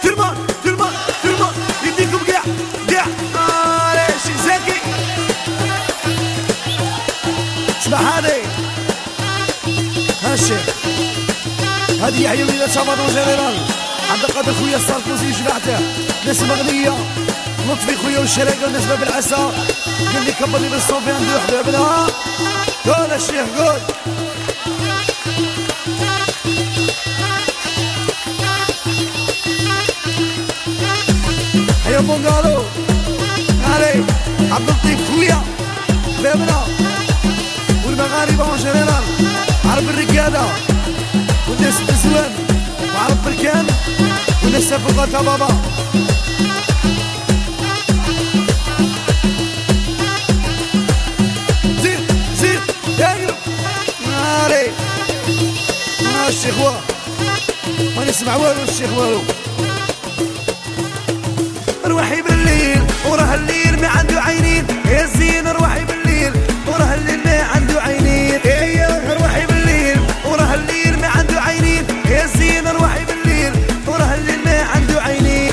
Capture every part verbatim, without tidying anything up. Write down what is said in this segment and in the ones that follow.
تلمان تلمان تلمان يديكم قاع قاع معليش زكي اسمع هذي هالشيء هذه يحيى وليدة شامر وجنرال عبد القادر خويا الساركوزي جماعته ناس مغنية لطفي خويا والشراكة والناس باب العسا قال لي كبرني بالصوفي عنده وحدة ابنها قول الشيخ قول حيا بونغالو علي عبد اللطيف خويا بابنا والمغاربة اون جنرال عرب الركادة والناس الزوان وعرب بركان والناس فوقاتها بابا زيد زيد يقرب ناري ما الشيخ واه ما نسمع والو الشيخ والو روحي بالليل وراه الليل ما عنده عينين يا زين روحي بالليل وراه الليل ما عنده عينين ايه روحي بالليل وراه الليل ما عنده عينين يا زين روحي بالليل وراه الليل ما عنده عينين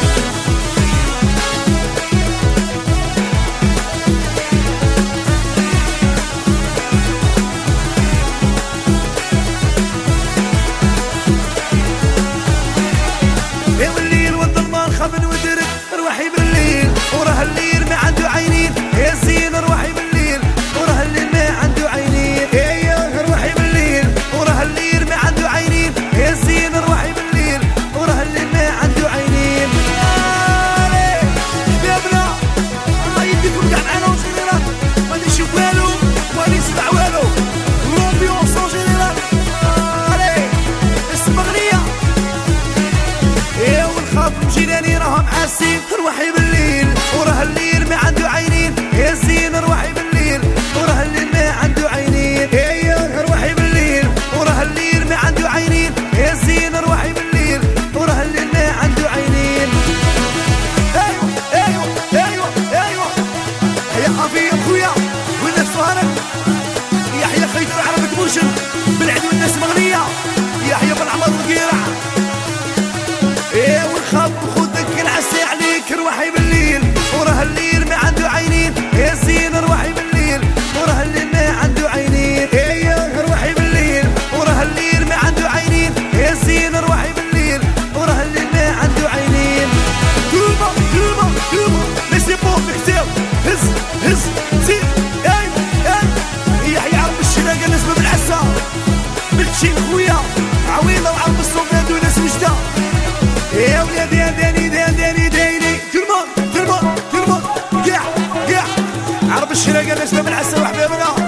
يا والليل والظلمان خبن ودرك روحي بالليل وراه الليل ما عنده عينين يا زين روحي بالليل وراه الليل ما عنده عينين ايه روحي بالليل وراه الليل ما عنده عينين يا زين روحي بالليل وراه الليل ما عنده عينين يا ابنا الله يديكم كاع معانا وجنرال ما نشوف والو ما نسمع والو لومبيونس اون جنرال اسم اغنيه ايه والخاف جيراني راهم حاسين روحي بالليل وراه الليل ما عنده عينين يا زين روحي بالليل وراه الليل ما عنده عينين ايه روحي بالليل وراه الليل ما عنده عينين يا زين روحي بالليل وراه الليل ما عنده عينين ايوه ايوه ايوه ايوه يا افي خويا والناس صهرك يحيى خيط عربك مرشد بالعدو الناس مغنيه يحيى بن عمر القيرع ايه والخاف وخدك العسى عليك روحي بالليل وراه الليل ما عنده عينين يا زين روحي بالليل وراه الليل ما عنده عينين ايه روحي بالليل وراه الليل ما عنده عينين يا زين روحي بالليل وراه الليل ما عنده عينين توبا توبا توبا ليسي بو مكتاو هز هز زيد ايوه ايوه يحيى عرب الشراكة الناس باب العسا بالتشين خويا عويضة وعرب الصوفيات وناس وجدة يا ولادي يا داني داني داني تلمان تلمان تلمان قاع قاع عرب الشراكة الناس باب العسا وحبابنا